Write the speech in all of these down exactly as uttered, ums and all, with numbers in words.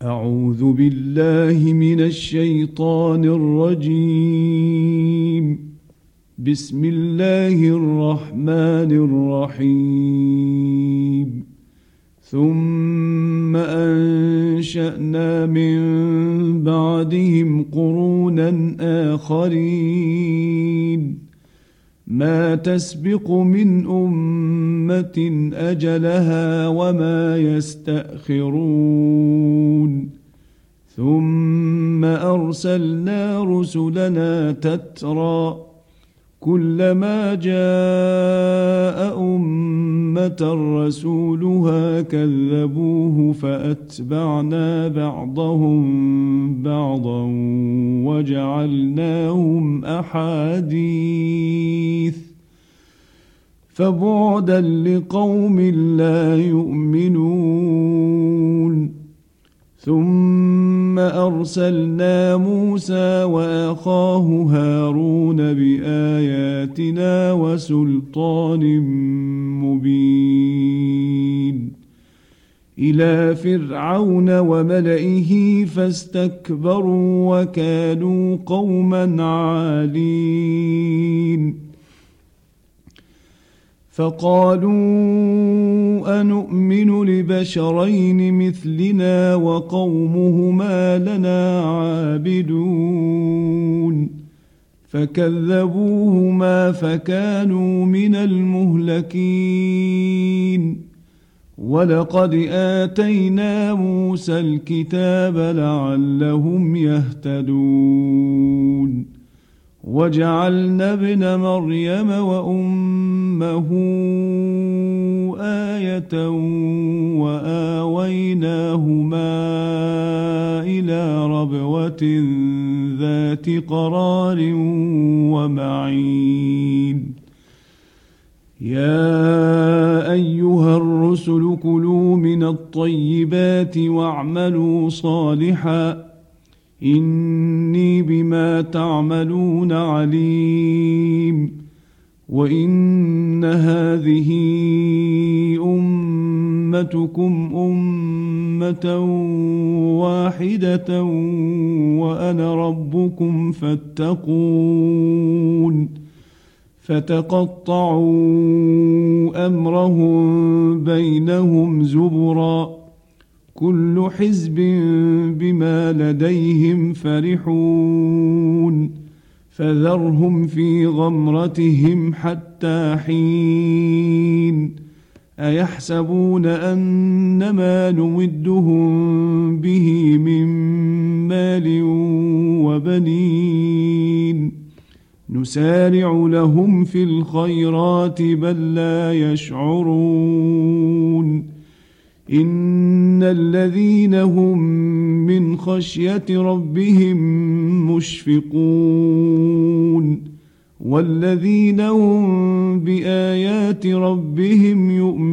أعوذ بالله من الشيطان الرجيم. بسم الله الرحمن الرحيم. ثم أنشأنا من بعدهم قرونا آخرين ما تسبق من أمة أجلها وما يستأخرون ثم أرسلنا رسلنا تترى كلما جاء أمة رسولها كذبوه فأتبعنا بعضهم بعضا وجعلناهم أحاديث فبعدا لقوم لا يؤمنون. ثم أرسلنا موسى وأخاه هارون بآياتنا وسلطان مبين إلى فرعون وملئه فاستكبروا وكانوا قوما عالين فقالوا أنؤمن لبشرين مثلنا وقومهما لنا عابدون فكذبوهما فكانوا من المهلكين. ولقد آتينا موسى الكتاب لعلهم يهتدون وجعلنا ابن مريم وأمه آية وآويناهما إلى ربوة ذات قرار ومعين. يا أيها الرسل كلوا من الطيبات واعملوا صالحا إني بما تعملون عليم. وإن هذه أمتكم أمة واحدة وأنا ربكم فاتقون. فتقطعوا أمرهم بينهم زبرا كل حزب بما لديهم فرحون فذرهم في غمرتهم حتى حين. أيحسبون أنما نمدهم به من مال وبنين نسارع لهم في الخيرات بل لا يشعرون. إن الذين هم من خشية ربهم مشفقون والذين هم بآيات ربهم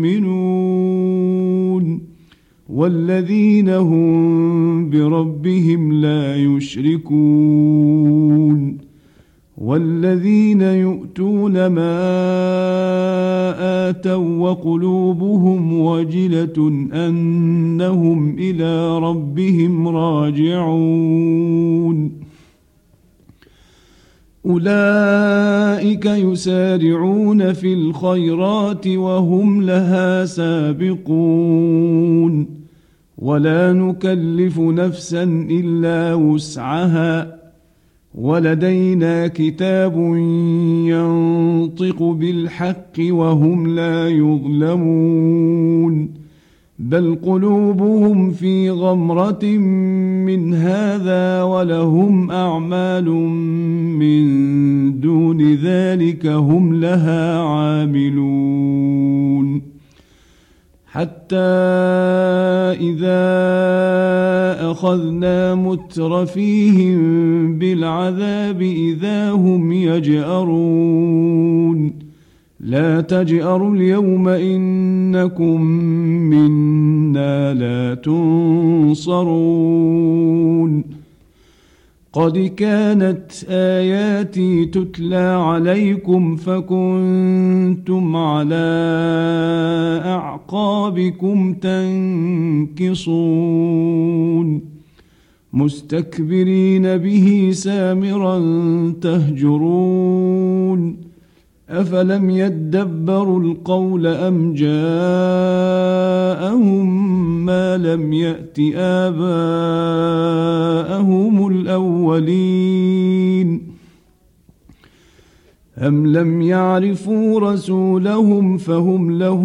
يؤمنون والذين هم بربهم لا يشركون والذين يؤتون ما آتوا وقلوبهم وجلة أنهم إلى ربهم راجعون أولئك يسارعون في الخيرات وهم لها سابقون ولا نكلف نفسا إلا وسعها ولدينا كتاب ينطق بالحق وهم لا يظلمون بل قلوبهم في غمرة من هذا ولهم أعمال من دون ذلك هم لها عاملون. حتى إذا أخذنا مترفيهم بالعذاب إذا هم يجأرون لا تجأروا اليوم إنكم منا لا تنصرون قد كانت آياتي تتلى عليكم فكنتم على أعقابكم تنكصون مستكبرين به سامرا تهجرون أفلم يدبروا القول أم جاءهم ما لم يأت آباءهم الأولين أم لم يعرفوا رسولهم فهم له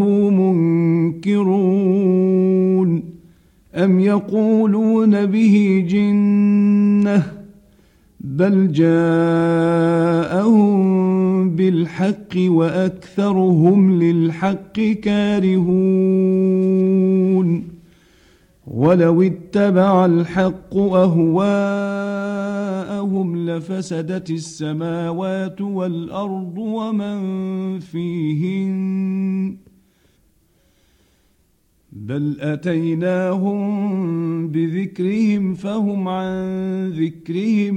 منكرون أم يقولون به جنة بل جاءهم بالحق وأكثرهم للحق كارهون ولو اتبع الحق أهواءهم لفسدت السماوات والأرض ومن فيهن بل أتيناهم بذكرهم فهم عن ذكرهم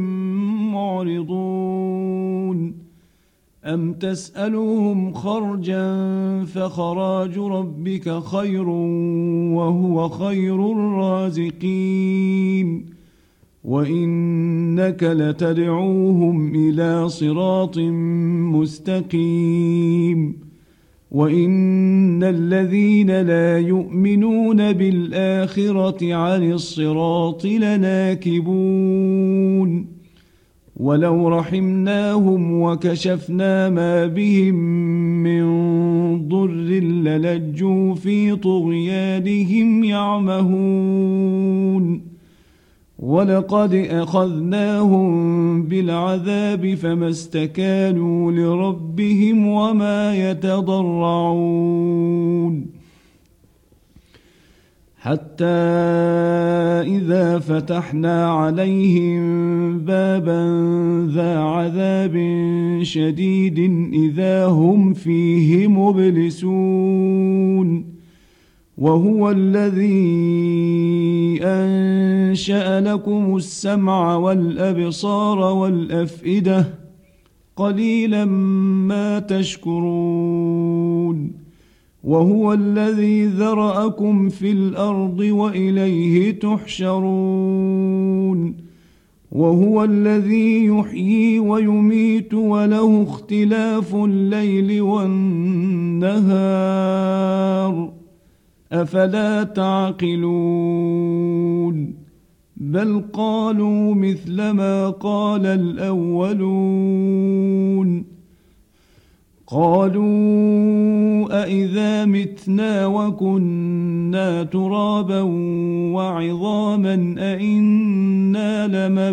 معرضون أم تسألهم خرجا فخراج ربك خير وهو خير الرازقين وإنك لتدعوهم إلى صراط مستقيم وإن الذين لا يؤمنون بالآخرة عن الصراط لناكبون ولو رحمناهم وكشفنا ما بهم من ضر للجوا في طغيانهم يعمهون ولقد أخذناهم بالعذاب فما استكانوا لربهم وما يتضرعون حتى إذا فتحنا عليهم بابا ذا عذاب شديد إذا هم فيه مبلسون وهو الذي أنشأ لكم السمع والأبصار والأفئدة قليلا ما تشكرون وهو الذي ذرأكم في الأرض وإليه تحشرون وهو الذي يحيي ويميت وله اختلاف الليل والنهار أفلا تعقلون بل قالوا مثل ما قال الأولون قالوا أإذا متنا وكنا ترابا وعظاما أإنا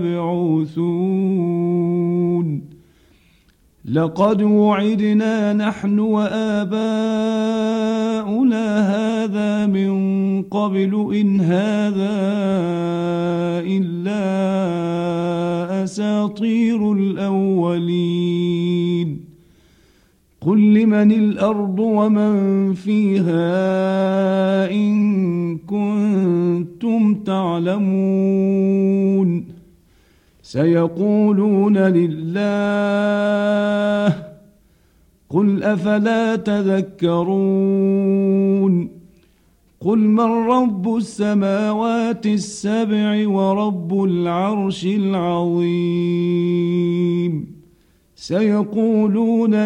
لمبعوثون لقد وعدنا نحن وآباؤنا هذا من قبل إن هذا إلا أساطير الأولين قل لمن الأرض ومن فيها إن كنتم تعلمون سيقولون لله قل أفلا تذكرون قل من رب السماوات السبع ورب العرش العظيم سيقولون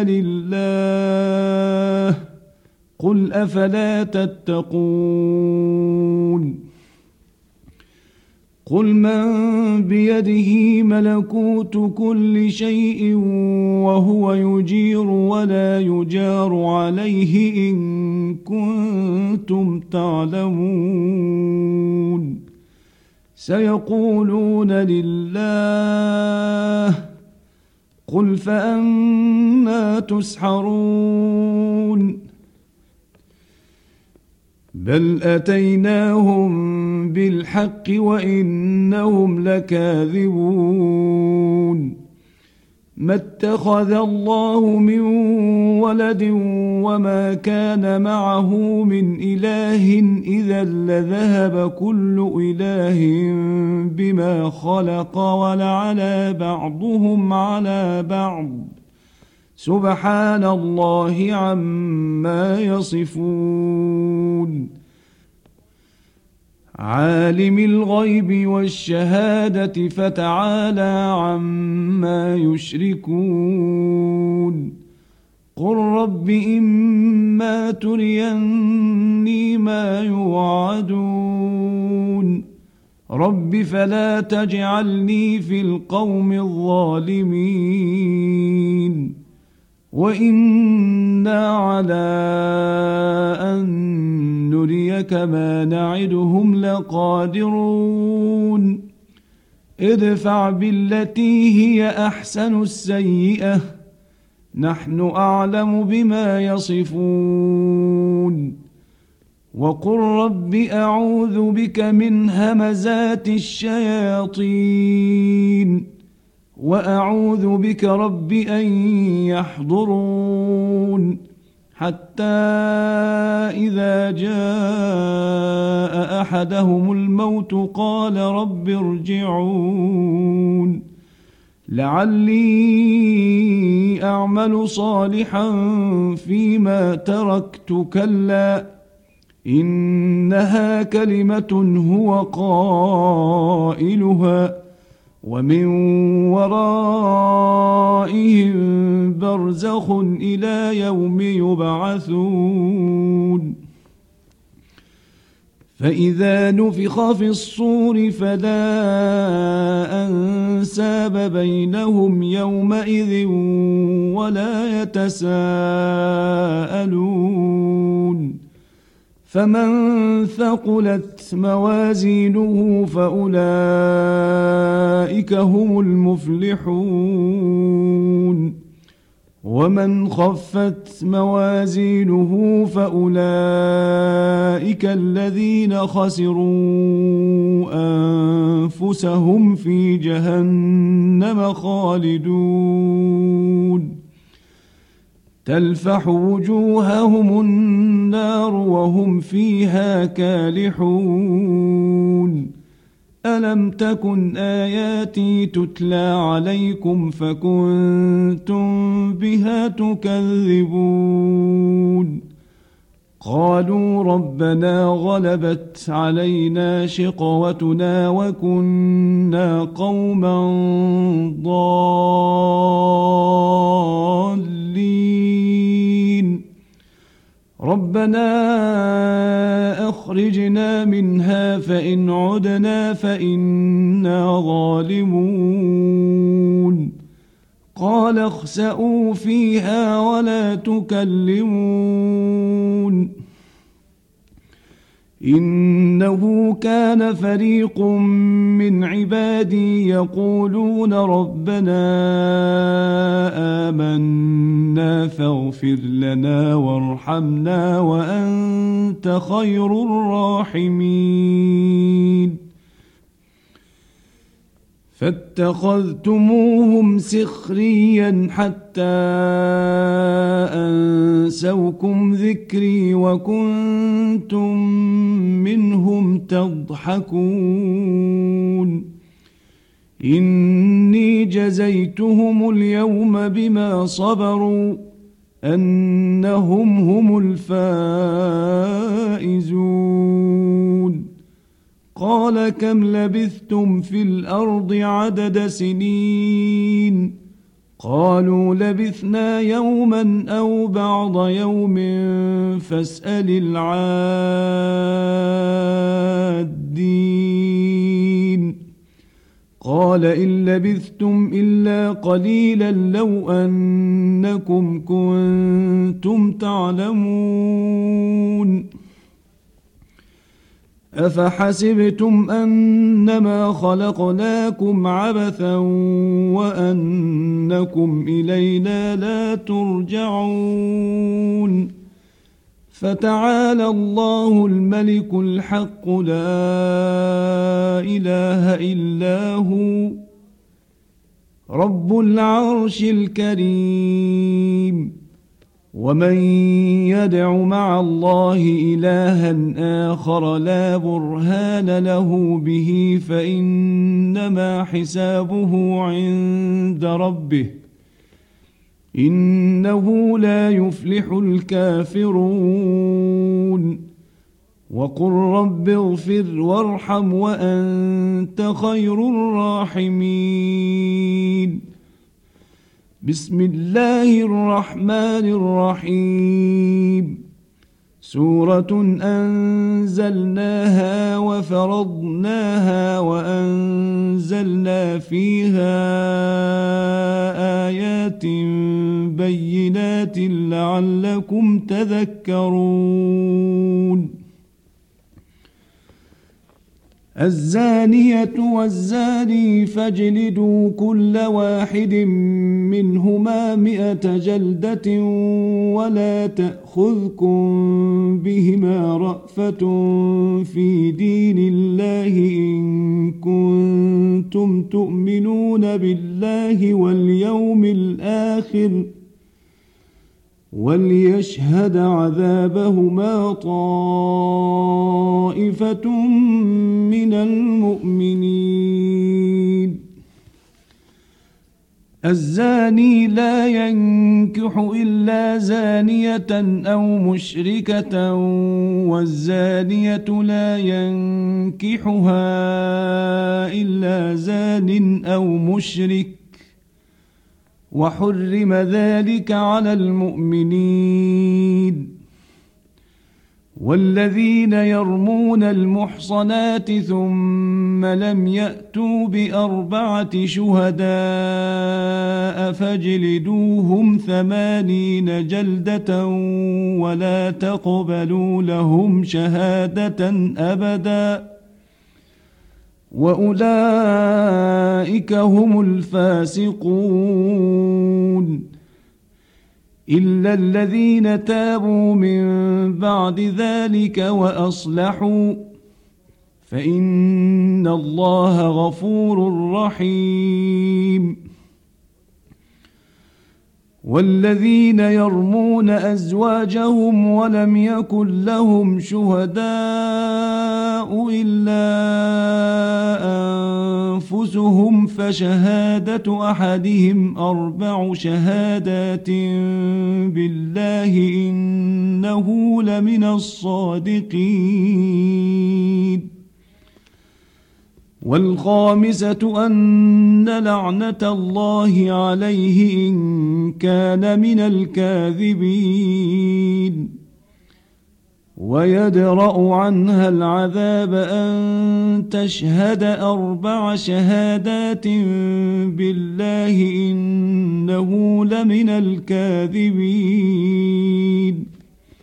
لله قل أفلا تتقون قل من بيده ملكوت كل شيء وهو يجير ولا يجار عليه إن كنتم تعلمون سيقولون لله قل فأنا تسحرون بل أتيناهم بالحق وإنهم لكاذبون ما اتخذ الله من ولد وما كان معه من إله إذا لذهب كل إله بما خلق ولعلى بعضهم على بعض سبحان الله عما يصفون عالم الغيب والشهادة فتعالى عما يشركون قل رب إما تريني ما يوعدون رب فلا تجعلني في القوم الظالمين وإنا على أن نريك ما نعدهم لقادرون ادفع بالتي هي أحسن السيئة نحن أعلم بما يصفون وقل رب أعوذ بك من همزات الشياطين وأعوذ بك رب أن يحضرون حتى إذا جاء أحدهم الموت قال رب ارجعون لعلي أعمل صالحا فيما تركت كلا إنها كلمة هو قائلها ومن ورائهم برزخ إلى يوم يبعثون فإذا نفخ في الصور فلا أنساب بينهم يومئذ ولا يتساءلون فمن ثقلت موازينه فأولئك هم المفلحون ومن خفت موازينه فأولئك الذين خسروا أنفسهم في جهنم خالدون تلفح وجوههم النار وهم فيها كالحون ألم تكن آياتي تتلى عليكم فكنتم بها تكذبون قالوا ربنا غلبت علينا شقوتنا وكنا قوما ضالين ربنا أخرجنا منها فإن عدنا فإنا ظالمون قال اخسئوا فيها ولا تكلمون إنه كان فريق من عبادي يقولون ربنا آمنا فاغفر لنا وارحمنا وأنت خير الراحمين فاتخذتموهم سخريا حتى أنسوكم ذكري وكنتم منهم تضحكون إني جزيتهم اليوم بما صبروا أنهم هم الفائزون قال كم لبثتم في الأرض عدد سنين قالوا لبثنا يوما أو بعض يوم فاسأل العادين قال إن لبثتم إلا قليلا لو أنكم كنتم تعلمون أفحسبتم أنما خلقناكم عبثا وأنكم إلينا لا ترجعون فتعالى الله الملك الحق لا إله إلا هو رب العرش الكريم. ومن يدع مع الله إلها آخر لا برهان له به فإنما حسابه عند ربه إنه لا يفلح الكافرون. وقل رب اغفر وارحم وأنت خير الراحمين. بسم الله الرحمن الرحيم. سورة أنزلناها وفرضناها وأنزلنا فيها آيات بينات لعلكم تذكرون. الزانية والزاني فاجلدوا كل واحد منهما مئة جلدة ولا تأخذكم بهما رأفة في دين الله إن كنتم تؤمنون بالله واليوم الآخر وليشهد عذابهما طائفة من المؤمنين. الزاني لا ينكح إلا زانية أو مشركة والزانية لا ينكحها إلا زان أو مشرك وحرم ذلك على المؤمنين. والذين يرمون المحصنات ثم لم يأتوا بأربعة شهداء فاجلدوهم ثمانين جلدة ولا تقبلوا لهم شهادة أبدا وأولئك هم الفاسقون. إلا الذين تابوا من بعد ذلك وأصلحوا فإن الله غفور رحيم. والذين يرمون أزواجهم ولم يكن لهم شهداء إلا أنفسهم فشهادة أحدهم أربع شهادات بالله إنه لمن الصادقين. والخامسة أن لعنة الله عليه إن كان من الكاذبين. ويدرأ عنها العذاب أن تشهد أربع شهادات بالله إنه لمن الكاذبين.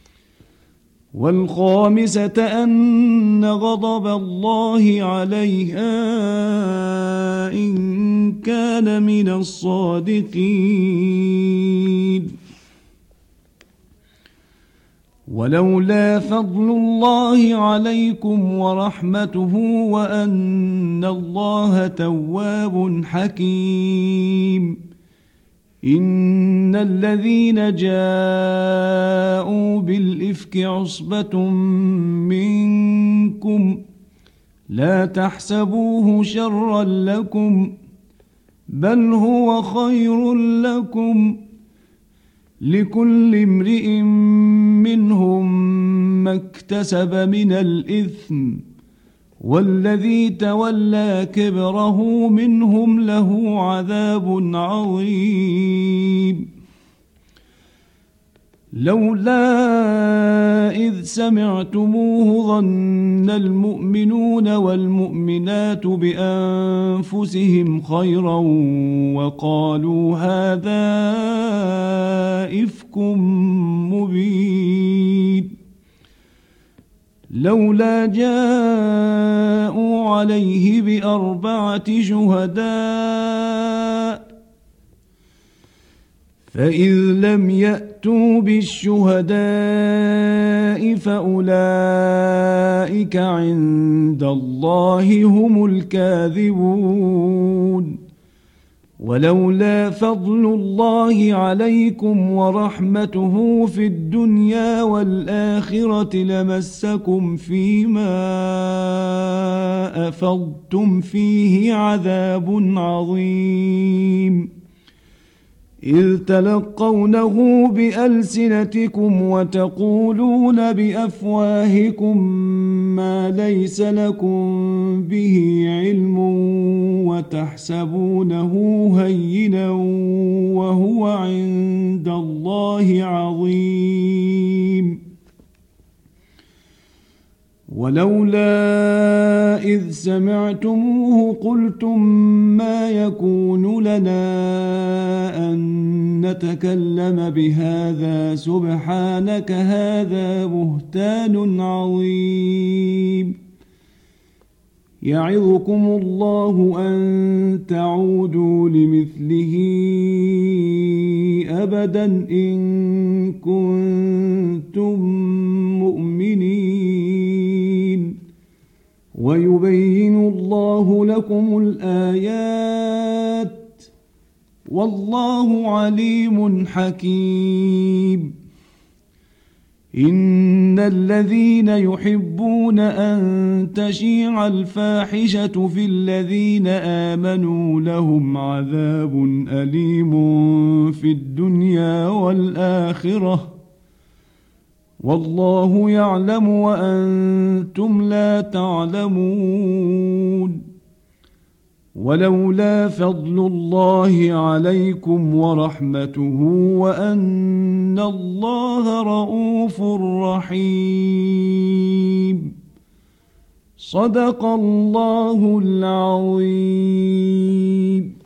والخامسة أن غضب الله عليها إن كان من الصادقين. ولولا فضل الله عليكم ورحمته وأن الله تواب حكيم. إن الذين جاءوا بالإفك عصبة منكم لا تحسبوه شرا لكم بل هو خير لكم لكل امرئ منهم ما اكتسب من الإثم والذي تولى كبره منهم له عذاب عظيم. لولا إذ سمعتموه ظن المؤمنون والمؤمنات بأنفسهم خيرا وقالوا هذا إفك مبين. لولا جاءوا عليه بأربعة شهداء فإذ لم يأتوا بالشهداء فأولئك عند الله هم الكاذبون. ولولا فضل الله عليكم ورحمته في الدنيا والآخرة لمسكم فيما أفضتم فيه عذاب عظيم إذ تلقونه بألسنتكم وتقولون بأفواهكم ما ليس لكم به علم وتحسبونه هينا وهو عند الله عظيم ولولا إذ سمعتموه قلتم ما يكون لنا أن نتكلم بهذا سبحانك هذا بهتان عظيم يعظكم الله أن تعودوا لمثله أبدا إن كنتم مؤمنين ويبين الله لكم الآيات والله عليم حكيم إن الذين يحبون أن تشيع الفاحشة في الذين آمنوا لهم عذاب أليم في الدنيا والآخرة والله يعلم وأنتم لا تعلمون ولولا فضل الله عليكم ورحمته وأن الله رؤوف رحيم صدق الله العظيم.